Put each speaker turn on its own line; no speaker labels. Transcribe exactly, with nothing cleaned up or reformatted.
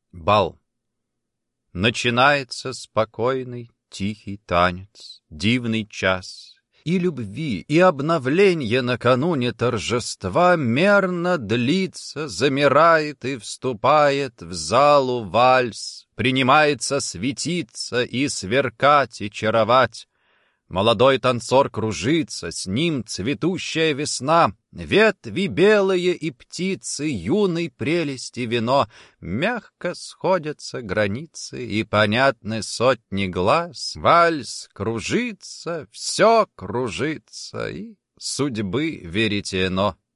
Бал. Начинается спокойный, тихий танец, дивный час. И любви, и обновленье накануне торжества мерно длится, замирает и вступает в залу вальс, принимается светиться и сверкать и чаровать. Молодой танцор кружится, с ним цветущая весна, ветви белые и птицы, юной прелести вино. Мягко сходятся границы, и понятны сотни глаз. Вальс кружится, все кружится, и судьбы веретено.